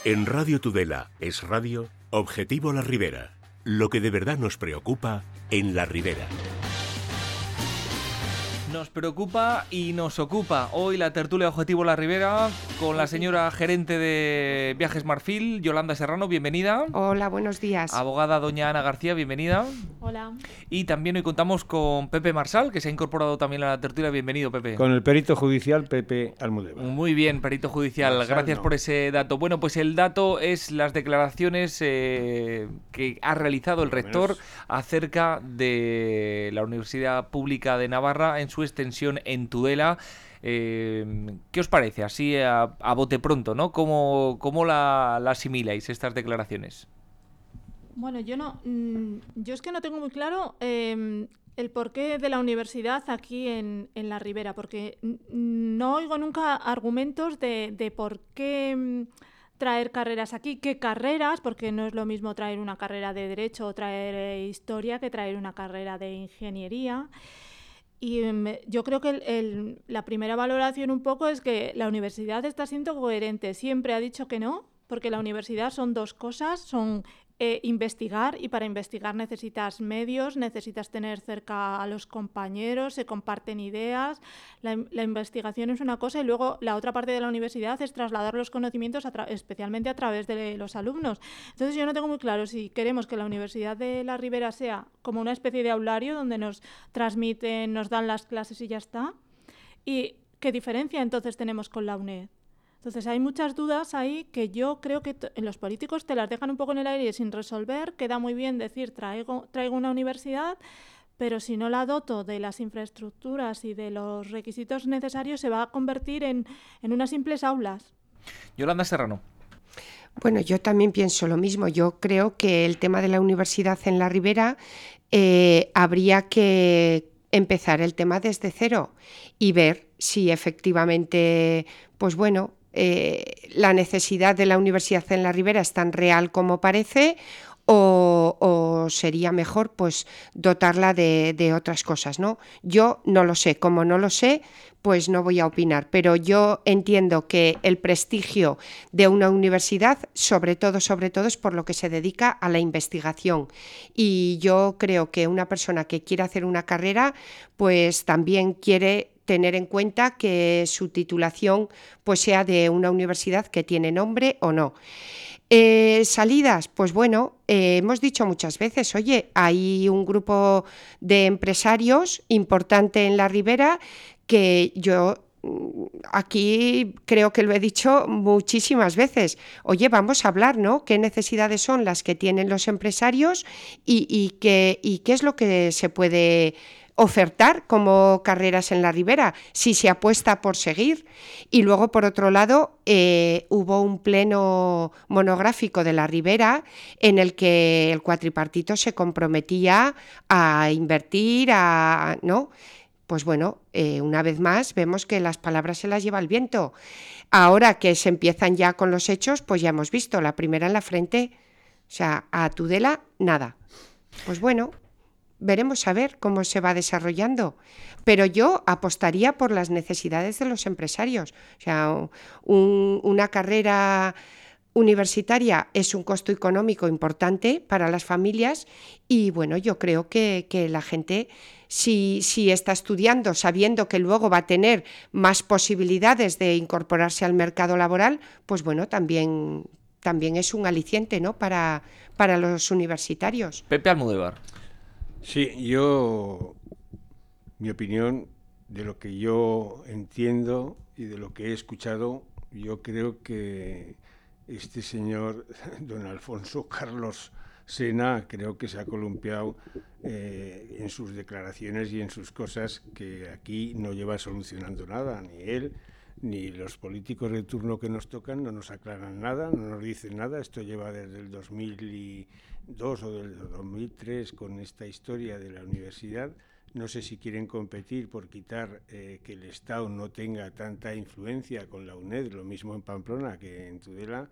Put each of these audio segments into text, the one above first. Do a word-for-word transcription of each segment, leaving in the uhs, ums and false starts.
En Radio Tudela es radio, Objetivo La Ribera. Lo que de verdad nos preocupa en La Ribera. Nos preocupa y nos ocupa hoy la tertulia Objetivo La Ribera con la señora gerente de Viajes Marfil, Yolanda Serrano, bienvenida. Hola, buenos días. Abogada doña Ana García, bienvenida. Hola. Y también hoy contamos con Pepe Marsal, que se ha incorporado también a la tertulia. Bienvenido, Pepe. Con el perito judicial Pepe Almudévar. Muy bien, perito judicial. Marsal, Gracias no. por ese dato. Bueno, pues el dato es las declaraciones eh, que ha realizado el rector acerca de la Universidad Pública de Navarra en su extensión en Tudela. Eh, ¿Qué os parece? Así a, a bote pronto, ¿no? ¿Cómo, cómo la, la asimiláis estas declaraciones? Bueno, yo no, mmm, yo es que no tengo muy claro eh, el porqué de la universidad aquí en, en La Ribera, porque no oigo nunca argumentos de, de por qué mmm, traer carreras aquí, qué carreras, porque no es lo mismo traer una carrera de Derecho o traer eh, Historia que traer una carrera de Ingeniería. Y me, yo creo que el, el, la primera valoración un poco es que la universidad está siendo coherente. Siempre ha dicho que no, porque la universidad son dos cosas, son eh, investigar, y para investigar necesitas medios, necesitas tener cerca a los compañeros, se comparten ideas. La, la investigación es una cosa y luego la otra parte de la universidad es trasladar los conocimientos, a tra- especialmente a través de los alumnos. Entonces yo no tengo muy claro si queremos que la Universidad de La Ribera sea como una especie de aulario donde nos transmiten, nos dan las clases y ya está. ¿Y qué diferencia entonces tenemos con la UNED? Entonces hay muchas dudas ahí que yo creo que t- los políticos te las dejan un poco en el aire y sin resolver. Queda muy bien decir traigo, traigo una universidad, pero si no la doto de las infraestructuras y de los requisitos necesarios se va a convertir en, en unas simples aulas. Yolanda Serrano. Bueno, yo también pienso lo mismo. Yo creo que el tema de la universidad en La Ribera eh, habría que empezar el tema desde cero y ver si efectivamente, pues bueno, eh, la necesidad de la universidad en La Ribera es tan real como parece, o, o sería mejor pues dotarla de, de otras cosas, ¿no? Yo no lo sé, como no lo sé, pues no voy a opinar, pero yo entiendo que el prestigio de una universidad, sobre todo, sobre todo, es por lo que se dedica a la investigación. Y yo creo que una persona que quiere hacer una carrera, pues también quiere tener en cuenta que su titulación pues sea de una universidad que tiene nombre o no. Eh, salidas, pues bueno, eh, hemos dicho muchas veces, oye, hay un grupo de empresarios importante en La Ribera que yo aquí creo que lo he dicho muchísimas veces. Oye, vamos a hablar, ¿no? ¿Qué necesidades son las que tienen los empresarios y, y, qué, y qué es lo que se puede ofertar como carreras en La Ribera, si se apuesta por seguir? Y luego, por otro lado, eh, hubo un pleno monográfico de La Ribera en el que el cuatripartito se comprometía a invertir, a, ¿no? Pues bueno, eh, una vez más vemos que las palabras se las lleva el viento. Ahora que se empiezan ya con los hechos, pues ya hemos visto, la primera en la frente, o sea, a Tudela, nada. Pues bueno, veremos a ver cómo se va desarrollando. Pero yo apostaría por las necesidades de los empresarios. O sea, un, una carrera universitaria es un costo económico importante para las familias y bueno, yo creo que, que la gente, si, si está estudiando sabiendo que luego va a tener más posibilidades de incorporarse al mercado laboral, pues bueno, también, también es un aliciente, ¿no? para, para los universitarios. Pepe Almudévar. Sí, yo, mi opinión, de lo que yo entiendo y de lo que he escuchado, yo creo que este señor, don Alfonso Carlos Sena, creo que se ha columpiado eh, en sus declaraciones y en sus cosas, que aquí no lleva solucionando nada, ni él, ni los políticos de turno que nos tocan, no nos aclaran nada, no nos dicen nada. Esto lleva desde el dos mil dos o del dos mil tres con esta historia de la universidad. No sé si quieren competir por quitar eh, que el Estado no tenga tanta influencia con la UNED, lo mismo en Pamplona que en Tudela,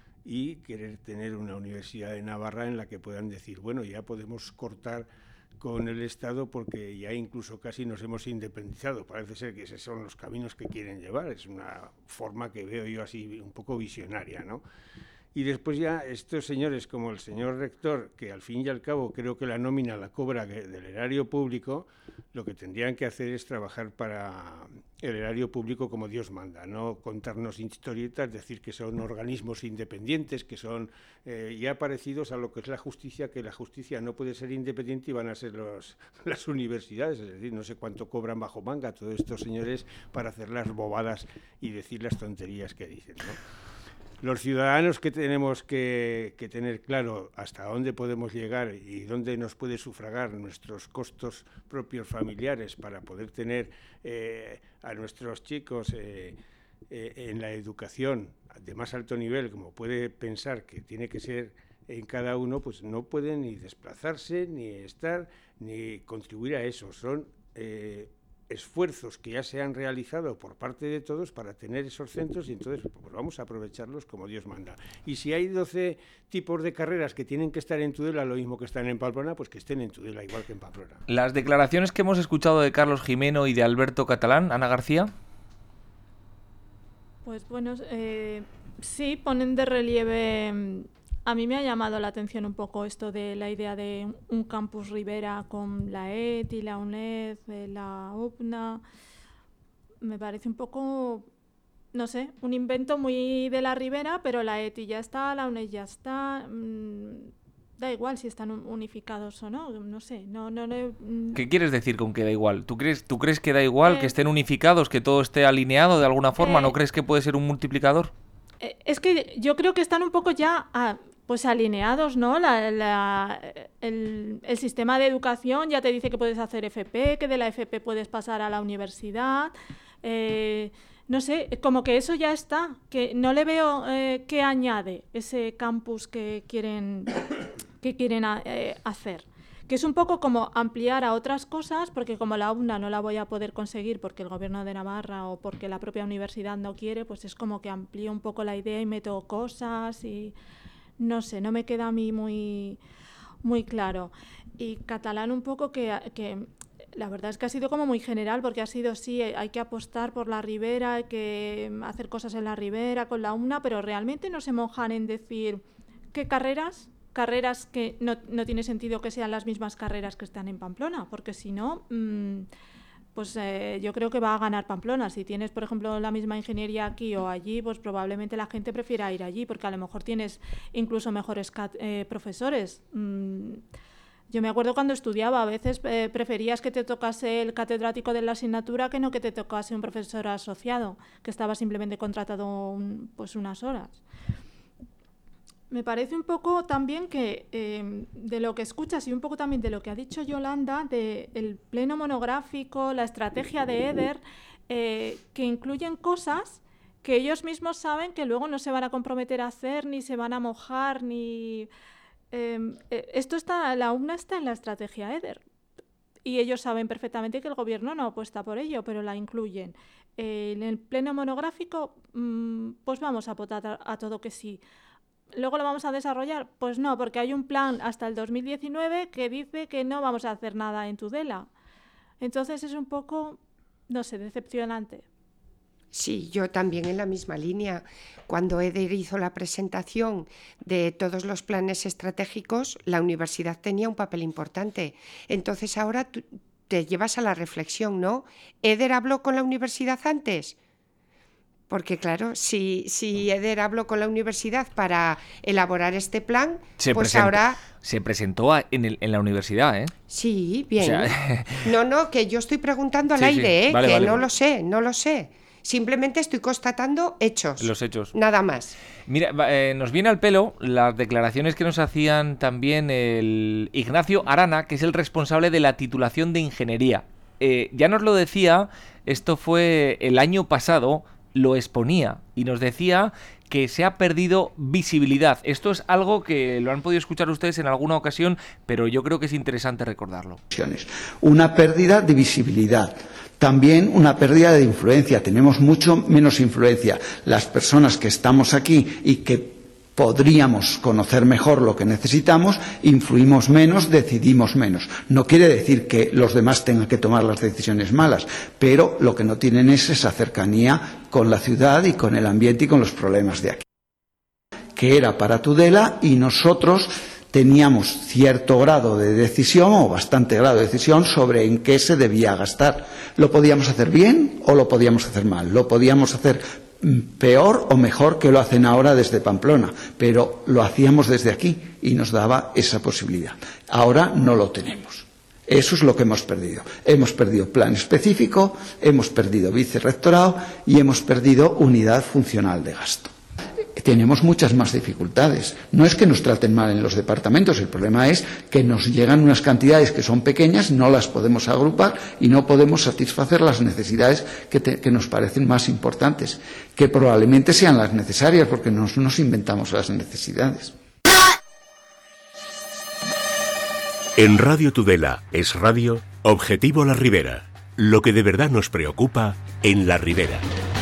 y querer tener una universidad de Navarra en la que puedan decir, bueno, ya podemos cortar con el Estado porque ya incluso casi nos hemos independizado. Parece ser que esos son los caminos que quieren llevar. Es una forma que veo yo así un poco visionaria, ¿no? Y después ya estos señores, como el señor rector, que al fin y al cabo creo que la nómina la cobra del erario público, lo que tendrían que hacer es trabajar para el erario público como Dios manda, no contarnos historietas, decir que son organismos independientes, que son eh, ya parecidos a lo que es la justicia, que la justicia no puede ser independiente y van a ser los, las universidades, es decir, no sé cuánto cobran bajo manga todos estos señores para hacer las bobadas y decir las tonterías que dicen, ¿no? Los ciudadanos que tenemos que, que tener claro hasta dónde podemos llegar y dónde nos puede sufragar nuestros costos propios familiares para poder tener eh, a nuestros chicos eh, eh, en la educación de más alto nivel, como puede pensar que tiene que ser en cada uno, pues no pueden ni desplazarse, ni estar, ni contribuir a eso. Son eh, esfuerzos que ya se han realizado por parte de todos para tener esos centros y entonces pues vamos a aprovecharlos como Dios manda. Y si hay doce tipos de carreras que tienen que estar en Tudela, lo mismo que están en Pamplona, pues que estén en Tudela igual que en Pamplona. Las declaraciones que hemos escuchado de Carlos Gimeno y de Alberto Catalán, Ana García. Pues bueno, eh, sí, ponen de relieve. A mí me ha llamado la atención un poco esto de la idea de un campus Ribera con la E T I, la UNED, la U P N A. Me parece un poco, no sé, un invento muy de la Ribera, pero la E T I ya está, la UNED ya está. Mmm, da igual si están unificados o no, no sé. No, no, no, mmm. ¿Qué quieres decir con que da igual? ¿Tú crees, tú crees que da igual, eh, que estén unificados, que todo esté alineado de alguna forma? Eh, ¿No crees que puede ser un multiplicador? Eh, es que yo creo que están un poco ya... A, pues alineados, ¿no? La, la, el, el sistema de educación ya te dice que puedes hacer F P, que de la F P puedes pasar a la universidad. Eh, no sé, como que eso ya está, que no le veo eh, qué añade ese campus que quieren, que quieren eh, hacer. Que es un poco como ampliar a otras cosas, porque como la U N A no la voy a poder conseguir porque el Gobierno de Navarra o porque la propia universidad no quiere, pues es como que amplío un poco la idea y meto cosas y... No sé, no me queda a mí muy, muy claro. Y Catalán un poco que, que la verdad es que ha sido como muy general, porque ha sido sí, hay que apostar por la Ribera, hay que hacer cosas en la Ribera con la U N A, pero realmente no se mojan en decir qué carreras, carreras que no, no tiene sentido que sean las mismas carreras que están en Pamplona, porque si no... Mmm, pues eh, yo creo que va a ganar Pamplona. Si tienes, por ejemplo, la misma ingeniería aquí o allí, pues probablemente la gente prefiera ir allí, porque a lo mejor tienes incluso mejores cat- eh, profesores. Mm, yo me acuerdo cuando estudiaba, a veces eh, preferías que te tocase el catedrático de la asignatura que no que te tocase un profesor asociado, que estaba simplemente contratado un, pues unas horas. Me parece un poco también que eh, de lo que escuchas y un poco también de lo que ha dicho Yolanda, del pleno monográfico, la estrategia de Eder, eh, que incluyen cosas que ellos mismos saben que luego no se van a comprometer a hacer, ni se van a mojar, ni... Eh, esto está, la U N A está en la estrategia Eder. Y ellos saben perfectamente que el gobierno no apuesta por ello, pero la incluyen. Eh, en el pleno monográfico, mmm, pues vamos a votar a, a todo que sí. ¿Luego lo vamos a desarrollar? Pues no, porque hay un plan hasta el dos mil diecinueve que dice que no vamos a hacer nada en Tudela. Entonces es un poco, no sé, decepcionante. Sí, yo también en la misma línea. Cuando Eder hizo la presentación de todos los planes estratégicos, la universidad tenía un papel importante. Entonces ahora tú te llevas a la reflexión, ¿no? ¿Eder habló con la universidad antes? Porque claro, si, si Eder habló con la universidad para elaborar este plan, se pues presentó, ahora... Se presentó a, en, el, en la universidad, ¿eh? Sí, bien. O sea... No, no, que yo estoy preguntando al sí, aire, sí. ¿eh? Vale, que vale, no vale. lo sé, no lo sé. Simplemente estoy constatando hechos. Los hechos. Nada más. Mira, eh, nos viene al pelo las declaraciones que nos hacían también el Ignacio Arana, que es el responsable de la titulación de ingeniería. Eh, ya nos lo decía, esto fue el año pasado, lo exponía y nos decía que se ha perdido visibilidad. Esto es algo que lo han podido escuchar ustedes en alguna ocasión, pero yo creo que es interesante recordarlo. Una pérdida de visibilidad. También una pérdida de influencia. Tenemos mucho menos influencia. Las personas que estamos aquí y que podríamos conocer mejor lo que necesitamos, influimos menos, decidimos menos. No quiere decir que los demás tengan que tomar las decisiones malas, pero lo que no tienen es esa cercanía con la ciudad y con el ambiente y con los problemas de aquí. que era para Tudela, y nosotros teníamos cierto grado de decisión, o bastante grado de decisión, sobre en qué se debía gastar. Lo podíamos hacer bien o lo podíamos hacer mal. Lo podíamos hacer peor o mejor que lo hacen ahora desde Pamplona, pero lo hacíamos desde aquí y nos daba esa posibilidad. Ahora no lo tenemos. Eso es lo que hemos perdido. Hemos perdido plan específico, hemos perdido vicerrectorado y hemos perdido unidad funcional de gasto. Tenemos muchas más dificultades. No es que nos traten mal en los departamentos, el problema es que nos llegan unas cantidades que son pequeñas, no las podemos agrupar y no podemos satisfacer las necesidades que, te, que nos parecen más importantes, que probablemente sean las necesarias, porque no nos inventamos las necesidades. En Radio Tudela es radio Objetivo La Ribera, lo que de verdad nos preocupa en La Ribera.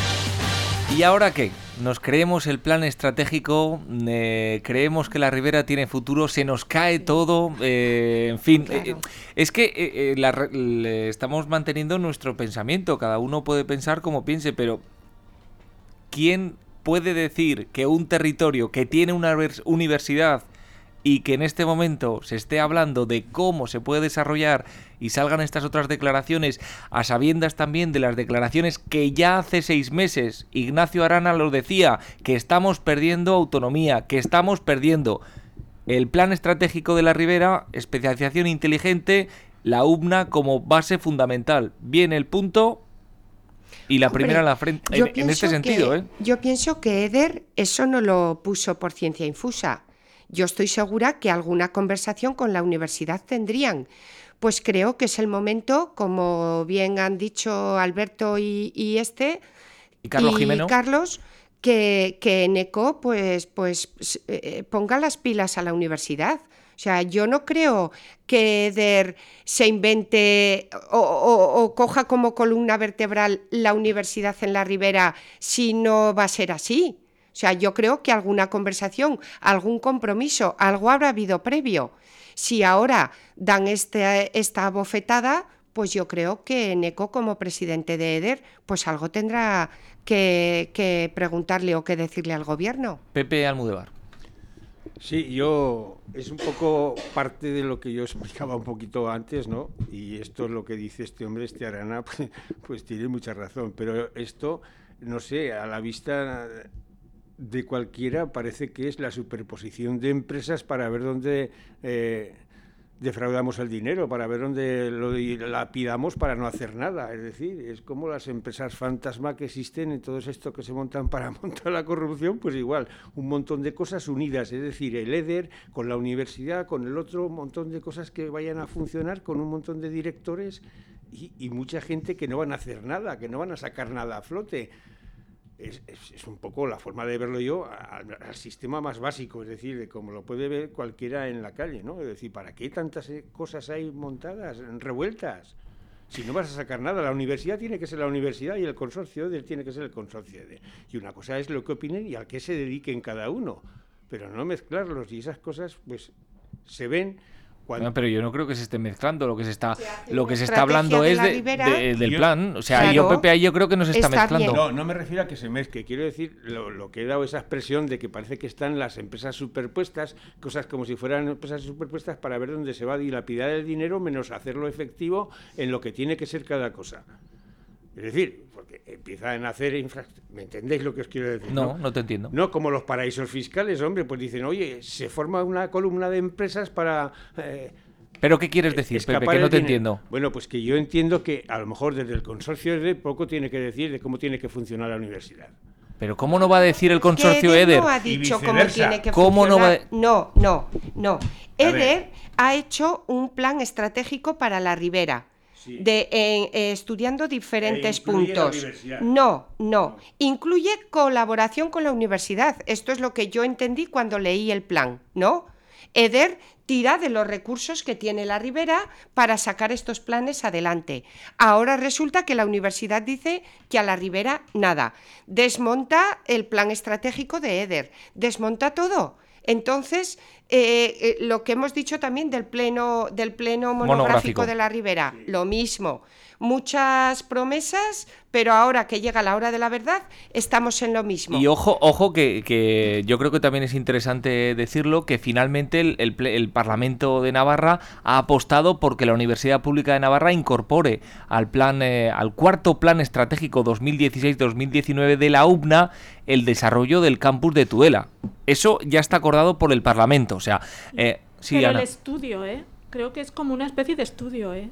¿Y ahora qué? Nos creemos el plan estratégico, eh, creemos que la Ribera tiene futuro, se nos cae todo, eh, en fin. Claro. Eh, es que eh, la, le estamos manteniendo nuestro pensamiento, cada uno puede pensar como piense, pero ¿quién puede decir que un territorio que tiene una universidad y que en este momento se esté hablando de cómo se puede desarrollar y salgan estas otras declaraciones, a sabiendas también de las declaraciones que ya hace seis meses Ignacio Arana lo decía, que estamos perdiendo autonomía, que estamos perdiendo el plan estratégico de la Ribera, especialización inteligente, la U B N A como base fundamental? Viene el punto y la Hombre, primera en la frente, en, en este sentido. Que, ¿eh? Yo pienso que Eder eso no lo puso por ciencia infusa. Yo estoy segura que alguna conversación con la universidad tendrían. Pues creo que es el momento, como bien han dicho Alberto y, y este, y Carlos, y Jimeno? Carlos que, que Eneco pues, pues, eh, ponga las pilas a la universidad. O sea, yo no creo que Eder se invente o, o, o coja como columna vertebral la universidad en la Ribera si no va a ser así. O sea, yo creo que alguna conversación, algún compromiso, algo habrá habido previo. Si ahora dan este, esta bofetada, pues yo creo que Eneco, como presidente de Eder, pues algo tendrá que, que preguntarle o que decirle al gobierno. Pepe Almudévar. Sí, yo es un poco parte de lo que yo explicaba un poquito antes, ¿no? Y esto es lo que dice este hombre, este Arana, pues, pues tiene mucha razón. Pero esto, no sé, a la vista de cualquiera parece que es la superposición de empresas para ver dónde eh, defraudamos el dinero, para ver dónde lo lapidamos para no hacer nada. Es decir, es como las empresas fantasma que existen en todo esto que se montan para montar la corrupción, pues igual, un montón de cosas unidas. Es decir, el Eder con la universidad, con el otro, un montón de cosas que vayan a funcionar con un montón de directores y, y mucha gente que no van a hacer nada, que no van a sacar nada a flote. Es, es, es un poco la forma de verlo yo al, al sistema más básico, es decir, de como lo puede ver cualquiera en la calle, ¿no? Es decir, ¿para qué tantas cosas hay montadas, revueltas? Si no vas a sacar nada, la universidad tiene que ser la universidad y el consorcio EDER tiene que ser el consorcio EDER. Y una cosa es lo que opinen y a qué se dediquen cada uno, pero no mezclarlos, y esas cosas pues se ven. No, pero yo no creo que se esté mezclando, lo que se está lo que se está hablando de es de, Ribera, de, del yo, plan, o sea, claro, yo Pepe ahí yo creo que no se está, está mezclando. No, no me refiero a que se mezcle, quiero decir lo, lo que he dado esa expresión de que parece que están las empresas superpuestas, cosas como si fueran empresas superpuestas para ver dónde se va a dilapidar el dinero menos hacerlo efectivo en lo que tiene que ser cada cosa. Es decir, porque empiezan a hacer infraestructuras. ¿Me entendéis lo que os quiero decir? No, no, no te entiendo. No, como los paraísos fiscales, hombre, pues dicen, oye, se forma una columna de empresas para... Eh, ¿Pero qué quieres decir, Pepe? Que no te entiendo. Bueno, pues que yo entiendo que a lo mejor desde el consorcio EDER poco tiene que decir de cómo tiene que funcionar la universidad. Pero ¿cómo no va a decir el consorcio EDER? EDER? No ha dicho cómo tiene que ¿Cómo funcionar. No, va a... no, no, no. EDER ha hecho un plan estratégico para la Ribera. Sí. De, eh, eh, estudiando diferentes puntos. No, no, no. Incluye colaboración con la universidad. Esto es lo que yo entendí cuando leí el plan, ¿no? EDER tira de los recursos que tiene la Ribera para sacar estos planes adelante. Ahora resulta que la universidad dice que a la Ribera nada. Desmonta el plan estratégico de Eder, desmonta todo. Entonces, eh, eh, lo que hemos dicho también del pleno, del pleno monográfico, monográfico de la Ribera, lo mismo. Muchas promesas, pero ahora que llega la hora de la verdad, estamos en lo mismo. Y ojo, ojo que, que yo creo que también es interesante decirlo, que finalmente el, el, el Parlamento de Navarra ha apostado porque la Universidad Pública de Navarra incorpore al plan, eh, al cuarto plan estratégico dos mil dieciséis dos mil diecinueve de la U B N A el desarrollo del campus de Tudela. Eso ya está acordado por el Parlamento, o sea, eh, sí, pero Ana. El estudio, ¿eh? Creo que es como una especie de estudio, ¿eh?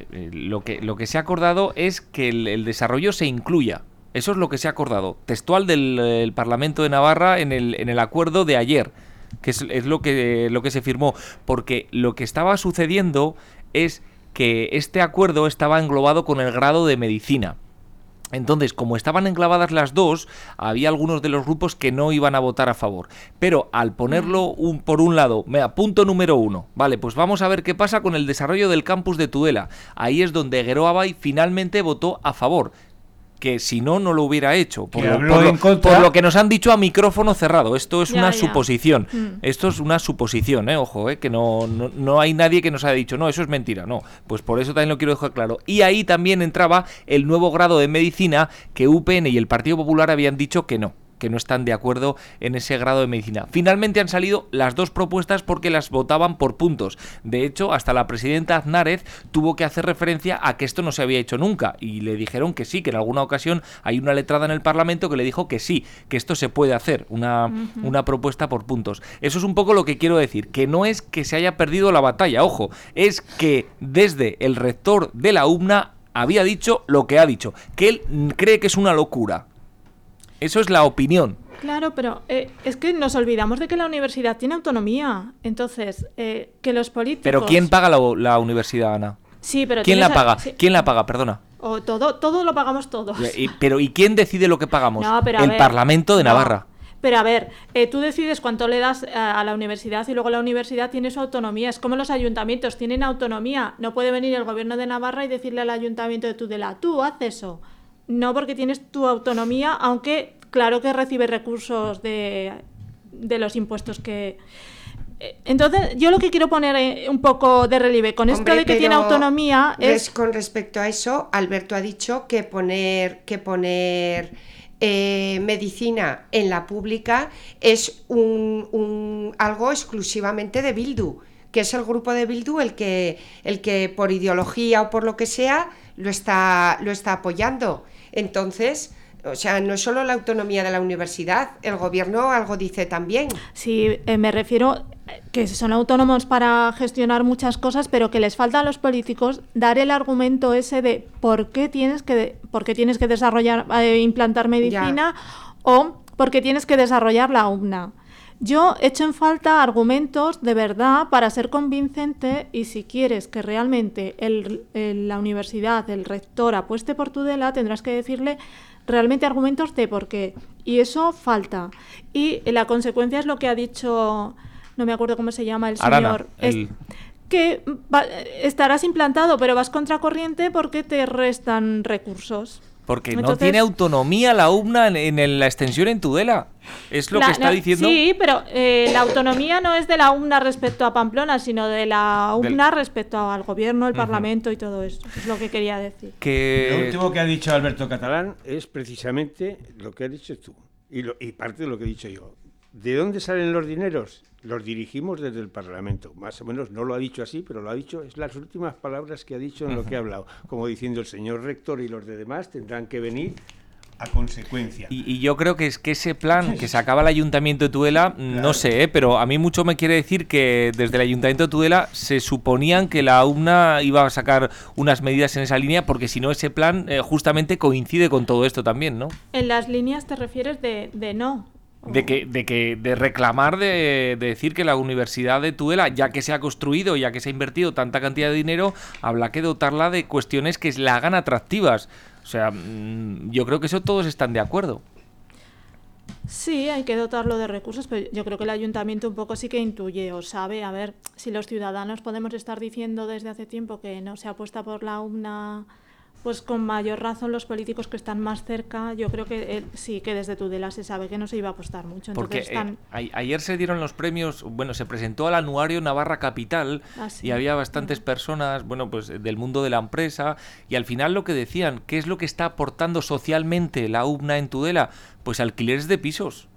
Lo que, lo que se ha acordado es que el, el desarrollo se incluya. Eso es lo que se ha acordado. Textual del el Parlamento de Navarra en el, en el acuerdo de ayer, que es, es lo que, lo que se firmó. Porque lo que estaba sucediendo es que este acuerdo estaba englobado con el grado de medicina. Entonces, como estaban enclavadas las dos, había algunos de los grupos que no iban a votar a favor. Pero al ponerlo un, por un lado, mira, punto número uno, vale, pues vamos a ver qué pasa con el desarrollo del campus de Tudela. Ahí es donde Gero Abay finalmente votó a favor, que si no, no lo hubiera hecho. Por, lo, por, lo, por lo que nos han dicho a micrófono cerrado. Esto es ya, una ya. suposición. Mm. Esto es una suposición, ¿eh? Ojo, ¿eh? Que no, no, no hay nadie que nos haya dicho, no, eso es mentira. No, pues por eso también lo quiero dejar claro. Y ahí también entraba el nuevo grado de medicina que U P N y el Partido Popular habían dicho que no, que no están de acuerdo en ese grado de medicina. Finalmente han salido las dos propuestas porque las votaban por puntos. De hecho, hasta la presidenta Aznárez tuvo que hacer referencia a que esto no se había hecho nunca y le dijeron que sí, que en alguna ocasión hay una letrada en el Parlamento que le dijo que sí, que esto se puede hacer, una, uh-huh. una propuesta por puntos. Eso es un poco lo que quiero decir, que no es que se haya perdido la batalla, ojo, es que desde el rector de la U B N A había dicho lo que ha dicho, que él cree que es una locura. Eso es la opinión. Claro, pero eh, es que nos olvidamos de que la universidad tiene autonomía. Entonces, eh, que los políticos... ¿Pero quién paga la, la universidad, Ana? Sí, pero... ¿Quién la a... paga? Sí. ¿Quién la paga? Perdona. O todo, todo lo pagamos todos. Y, pero ¿y quién decide lo que pagamos? No, pero el ver, Parlamento de no. Navarra. Pero a ver, eh, tú decides cuánto le das a, a la universidad y luego la universidad tiene su autonomía. Es como los ayuntamientos tienen autonomía. No puede venir el gobierno de Navarra y decirle al ayuntamiento de Tudela, tú haz eso. No, porque tienes tu autonomía, aunque... Claro que recibe recursos de, de los impuestos que... Entonces, yo lo que quiero poner un poco de relieve con Hombre, esto de que tiene autonomía es... Con respecto a eso, Alberto ha dicho que poner, que poner eh, medicina en la pública es un, un, algo exclusivamente de Bildu, que es el grupo de Bildu el que, el que por ideología o por lo que sea lo está, lo está apoyando. Entonces... O sea, no es solo la autonomía de la universidad, el gobierno algo dice también. Sí, eh, me refiero que son autónomos para gestionar muchas cosas, pero que les falta a los políticos dar el argumento ese de por qué tienes que, por qué tienes que desarrollar, eh, implantar medicina ya. O por qué tienes que desarrollar la U B N A. Yo echo en falta argumentos de verdad para ser convincente y si quieres que realmente el, el, la universidad, el rector apueste por Tudela, tendrás que decirle realmente argumentos de por qué. Y eso falta. Y la consecuencia es lo que ha dicho, no me acuerdo cómo se llama el señor, Arana, el... es, que va, estarás implantado, pero vas contracorriente porque te restan recursos. Porque Entonces, no tiene autonomía la U B N A en, en, en la extensión en Tudela. Es lo la, que está no, diciendo. Sí, pero eh, la autonomía no es de la U B N A respecto a Pamplona, sino de la U B N A Del... respecto al gobierno, el uh-huh. Parlamento y todo eso. Es lo que quería decir. Que... Lo último que ha dicho Alberto Catalán es precisamente lo que has dicho tú. Y, lo, y parte de lo que he dicho yo. ¿De dónde salen los dineros? Los dirigimos desde el Parlamento. Más o menos no lo ha dicho así, pero lo ha dicho, es las últimas palabras que ha dicho en lo que ha hablado. Como diciendo el señor rector y los de demás tendrán que venir a consecuencia. Y, y yo creo que es que ese plan que sacaba el Ayuntamiento de Tudela, claro. no sé, ¿eh? Pero a mí mucho me quiere decir que desde el Ayuntamiento de Tudela se suponían que la U B N A iba a sacar unas medidas en esa línea, porque si no ese plan eh, justamente coincide con todo esto también, ¿no? En las líneas te refieres de, de no. De que, de que, de reclamar, de, de decir que la Universidad de Tudela, ya que se ha construido, ya que se ha invertido tanta cantidad de dinero, habrá que dotarla de cuestiones que la hagan atractivas. O sea, yo creo que eso todos están de acuerdo. Sí, hay que dotarlo de recursos, pero yo creo que el ayuntamiento un poco sí que intuye o sabe, a ver, si los ciudadanos podemos estar diciendo desde hace tiempo que no se apuesta por la U M N A, pues con mayor razón los políticos que están más cerca, yo creo que eh, sí que desde Tudela se sabe que no se iba a apostar mucho. Porque están... eh, a, ayer se dieron los premios, bueno, se presentó al anuario Navarra Capital ah, sí. y había bastantes uh-huh. personas, bueno, pues del mundo de la empresa, y al final lo que decían, ¿qué es lo que está aportando socialmente la U M N A en Tudela? Pues alquileres de pisos.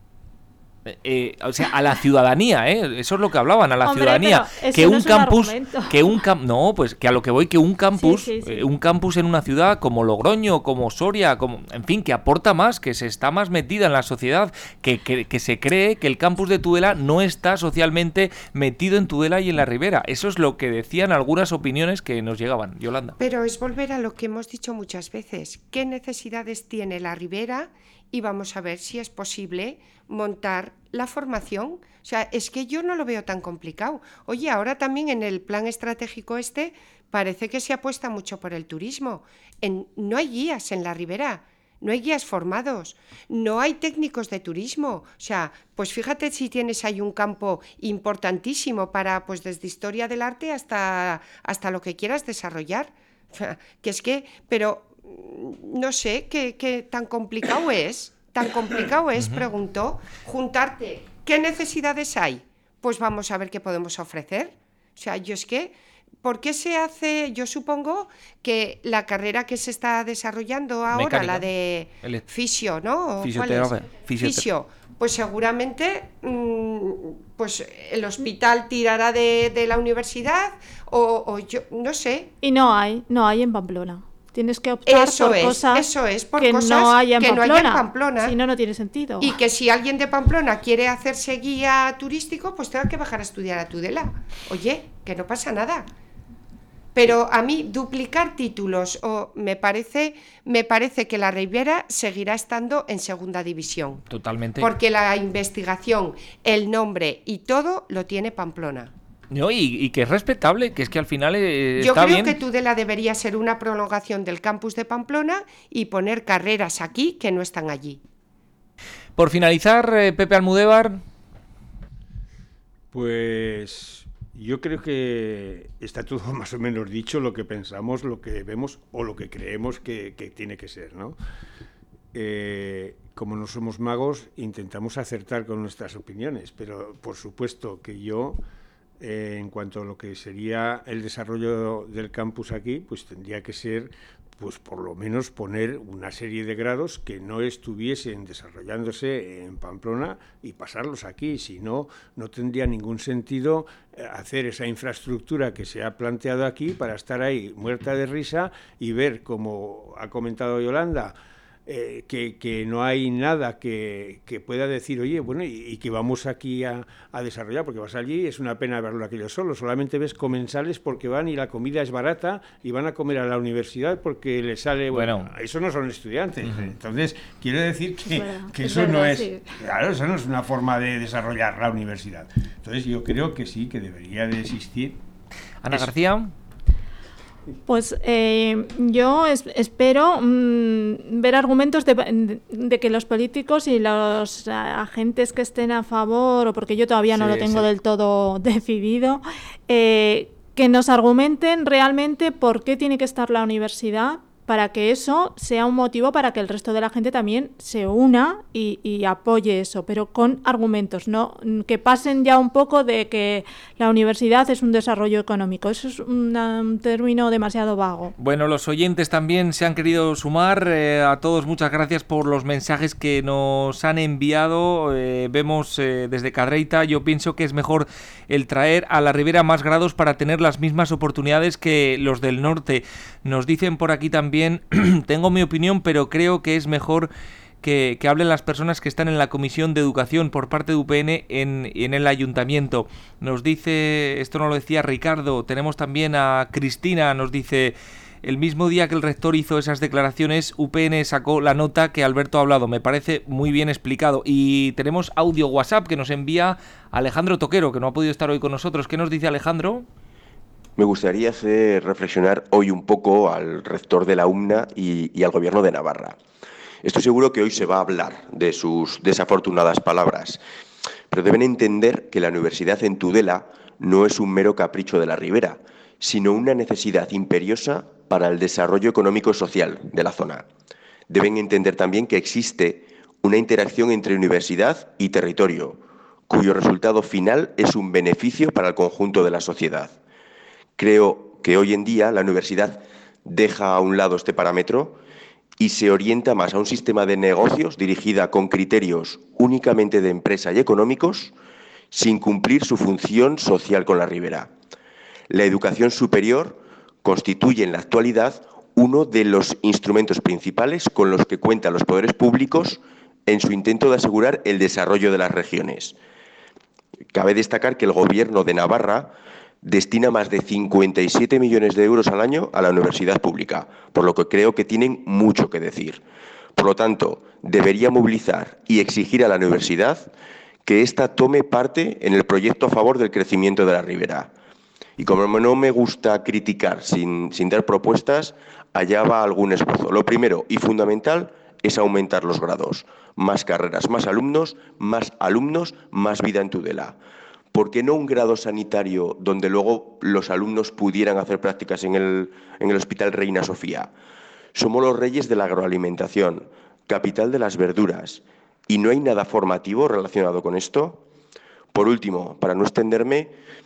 Eh, o sea, a la ciudadanía, ¿eh? Eso es lo que hablaban, a la Hombre, ciudadanía. Que no un es campus, un que un cam no, pues que a lo que voy, que un campus, sí, sí, sí. Eh, un campus en una ciudad como Logroño, como Soria, como, en fin, que aporta más, que se está más metida en la sociedad, que, que, que se cree que el campus de Tudela no está socialmente metido en Tudela y en la Ribera. Eso es lo que decían algunas opiniones que nos llegaban, Yolanda. Pero es volver a lo que hemos dicho muchas veces. ¿Qué necesidades tiene la Ribera? Y vamos a ver si es posible montar la formación. O sea, es que yo no lo veo tan complicado. Oye, ahora también en el plan estratégico este parece que se apuesta mucho por el turismo. En, no hay guías en la Ribera, no hay guías formados, no hay técnicos de turismo. O sea, pues fíjate si tienes ahí un campo importantísimo para, pues desde historia del arte hasta, hasta lo que quieras desarrollar. O sea, que es que, pero... no sé, ¿qué, qué tan complicado es? ¿Tan complicado es, preguntó, juntarte? ¿Qué necesidades hay? Pues vamos a ver qué podemos ofrecer. O sea, yo es que, ¿por qué se hace? Yo supongo que la carrera que se está desarrollando ahora, Mecánica. la de El... fisio, ¿no? Fisioterapia. Fisio. Pues seguramente mmm, pues el hospital tirará de, de la universidad o, o yo, no sé. Y no hay, no hay en Pamplona. Tienes que optar eso por es, cosas eso es, por que, cosas no, haya en que Pamplona, no haya en Pamplona. Si no, no tiene sentido. Y que si alguien de Pamplona quiere hacerse guía turístico, pues tenga que bajar a estudiar a Tudela. Oye, que no pasa nada. Pero a mí duplicar títulos o me parece me parece que la Ribera seguirá estando en segunda división. Totalmente. Porque la investigación, el nombre y todo lo tiene Pamplona. No, y, y que es respetable, que es que al final eh, Yo está creo bien. que Tudela debería ser una prolongación del campus de Pamplona y poner carreras aquí que no están allí. Por finalizar, eh, Pepe Almudévar. Pues yo creo que está todo más o menos dicho, lo que pensamos, lo que vemos o lo que creemos que, que tiene que ser, ¿no? Eh, como no somos magos, intentamos acertar con nuestras opiniones, pero por supuesto que yo... Eh, en cuanto a lo que sería el desarrollo del campus aquí, pues tendría que ser, pues por lo menos poner una serie de grados que no estuviesen desarrollándose en Pamplona y pasarlos aquí, si no, no tendría ningún sentido hacer esa infraestructura que se ha planteado aquí para estar ahí muerta de risa y ver, como ha comentado Yolanda, Eh, que, que no hay nada que, que pueda decir, oye, bueno, y, y que vamos aquí a, a desarrollar, porque vas allí, es una pena verlo aquello solo, solamente ves comensales porque van y la comida es barata y van a comer a la universidad porque les sale, bueno, bueno eso no son estudiantes, uh-huh. Entonces, quiero decir que, bueno, que eso verdad, no es, sí. Claro, eso no es una forma de desarrollar la universidad. Entonces, yo creo que sí, que debería de existir. Ana eso. García. Pues eh, yo es, espero mmm, ver argumentos de, de, de que los políticos y los uh, agentes que estén a favor, o porque yo todavía no sí, lo tengo sí. del todo decidido, eh, que nos argumenten realmente por qué tiene que estar la universidad, para que eso sea un motivo para que el resto de la gente también se una y, y apoye eso, pero con argumentos, no que pasen ya un poco de que la universidad es un desarrollo económico. Eso es una, un término demasiado vago. Bueno, los oyentes también se han querido sumar. Eh, a todos muchas gracias por los mensajes que nos han enviado. Eh, vemos eh, desde Cadreita, yo pienso que es mejor el traer a la Ribera más grados para tener las mismas oportunidades que los del norte. Nos dicen por aquí también Bien, tengo mi opinión, pero creo que es mejor que, que hablen las personas que están en la Comisión de Educación por parte de U P N en, en el Ayuntamiento. Nos dice, esto no lo decía Ricardo, tenemos también a Cristina, nos dice, el mismo día que el rector hizo esas declaraciones, U P N sacó la nota que Alberto ha hablado. Me parece muy bien explicado. Y tenemos audio WhatsApp que nos envía Alejandro Toquero, que no ha podido estar hoy con nosotros. ¿Qué nos dice Alejandro? Me gustaría hacer reflexionar hoy un poco al rector de la U M N A y, y al gobierno de Navarra. Estoy seguro que hoy se va a hablar de sus desafortunadas palabras, pero deben entender que la universidad en Tudela no es un mero capricho de la Ribera, sino una necesidad imperiosa para el desarrollo económico y social de la zona. Deben entender también que existe una interacción entre universidad y territorio, cuyo resultado final es un beneficio para el conjunto de la sociedad. Creo que hoy en día la universidad deja a un lado este parámetro y se orienta más a un sistema de negocios dirigida con criterios únicamente de empresa y económicos, sin cumplir su función social con la Ribera. La educación superior constituye en la actualidad uno de los instrumentos principales con los que cuentan los poderes públicos en su intento de asegurar el desarrollo de las regiones. Cabe destacar que el Gobierno de Navarra destina más de cincuenta y siete millones de euros al año a la universidad pública, por lo que creo que tienen mucho que decir. Por lo tanto, debería movilizar y exigir a la universidad que ésta tome parte en el proyecto a favor del crecimiento de la Ribera. Y como no me gusta criticar sin, sin dar propuestas, allá va algún esfuerzo. Lo primero y fundamental es aumentar los grados. Más carreras, más alumnos, más alumnos, más vida en Tudela. ¿Por qué no un grado sanitario donde luego los alumnos pudieran hacer prácticas en el, en el Hospital Reina Sofía? Somos los reyes de la agroalimentación, capital de las verduras, ¿y no hay nada formativo relacionado con esto? Por último, para no extenderme,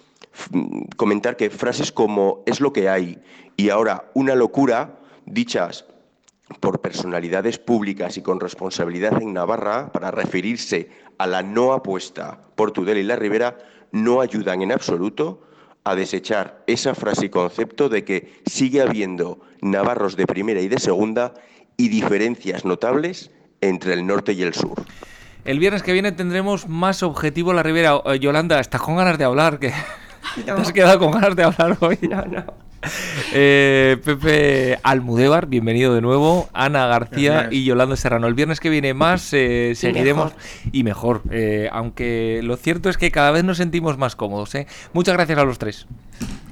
comentar que frases como «es lo que hay» y ahora «una locura», dichas por personalidades públicas y con responsabilidad en Navarra para referirse a la no apuesta por Tudela y la Ribera, no ayudan en absoluto a desechar esa frase y concepto de que sigue habiendo navarros de primera y de segunda y diferencias notables entre el norte y el sur. El viernes que viene tendremos más Objetivo la Ribera. Yolanda, estás con ganas de hablar, que no. Te has quedado con ganas de hablar hoy. No, no. Eh, Pepe Almudévar, bienvenido de nuevo. Ana García Gracias. Y Yolanda Serrano. El viernes que viene más eh, seguiremos mejor. y mejor. Eh, aunque lo cierto es que cada vez nos sentimos más cómodos. ¿eh? Muchas gracias a los tres.